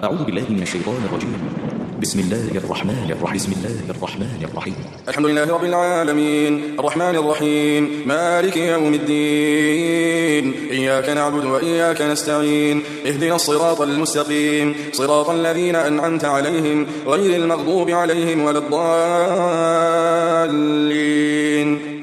أعوذ بالله من الشيطان الرجيم. بسم الله الرحمن الرحيم. الحمد لله رب العالمين الرحمن الرحيم مالك يوم الدين إياك نعبد وإياك نستعين اهدنا الصراط المستقيم صراط الذين أنعمت عليهم غير المغضوب عليهم ولا الضالين.